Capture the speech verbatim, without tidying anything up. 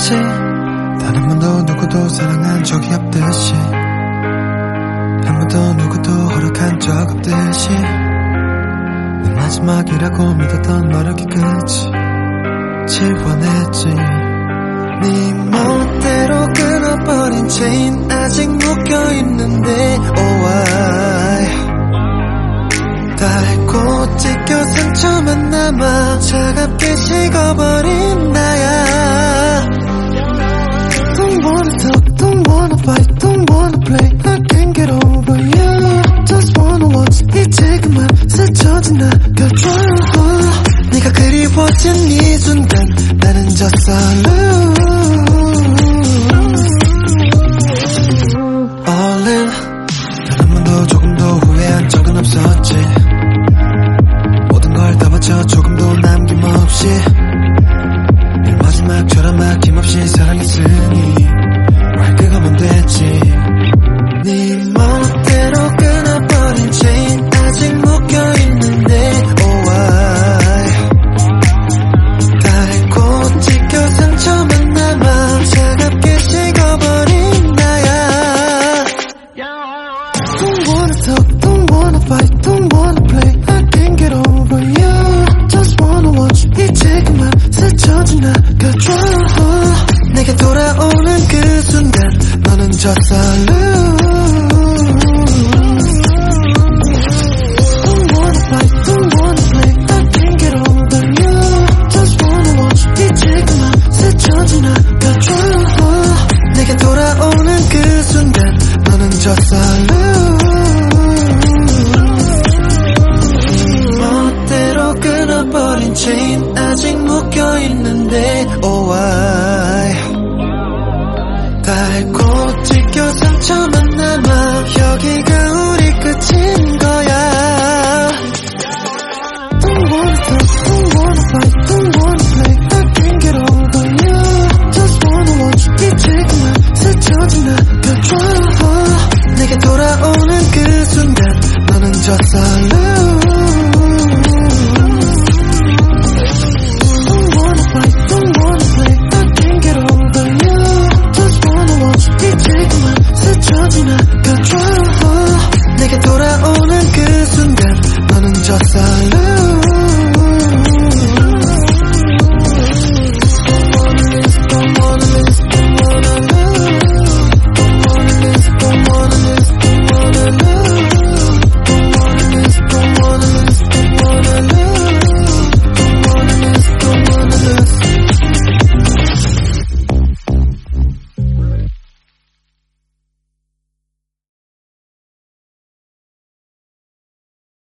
마치 단 한 번도 누구도 사랑한 적이 없듯이 한 번도 누구도 허락한 적 없듯이 내 마지막이라고 믿었던 노력이 끝이 지원했지. 네 멋대로 끊어버린 체인 아직 묶여있는데 oh why 닳고 찢겨 상처만 남아 차갑게 식어버린 나야. Don't wanna talk, don't wanna fight, don't wanna play, I can't get over you. Just wanna watch 이제 그만 스쳐진 나가줘. 네가 그리워진 이 순간 나는 졌어 All in 단 한 번도 조금도 후회한 적은 없었지. 모든 걸 다 바쳐 조금도 남김없이 내 마지막처럼 아낌없이 사랑했으니 말 그거면 됐지. 네 멋대로 끊어버린 체인 아직 묶여있는데 oh why 닳고 찢겨 상처만 남아 차갑게 식어버린 나야. Don't wanna talk, don't wanna fight, don't wanna play, I can't get over you. Just wanna watch 이제 그만 스쳐진 나가줘. 내게 돌아오는 그 순간 너는 졌어 Don't wanna fight, don't wanna play, I can't get over you. Just wanna watch 이제 그만 스쳐진 나가줘. 내게 돌아오는 그 순간 너는 졌어 멋대로 끊어버린 체인 아직 묶여있는데 oh why 닳고 찢겨 상처만 남아 여기가 우리 끝인 거야. Don't wanna talk, don't wanna fight, don't wanna play, I can't get over you. Just wanna watch 이제 그만 스쳐진 나가줘. 내게 돌아오는 그 순간 너는 졌어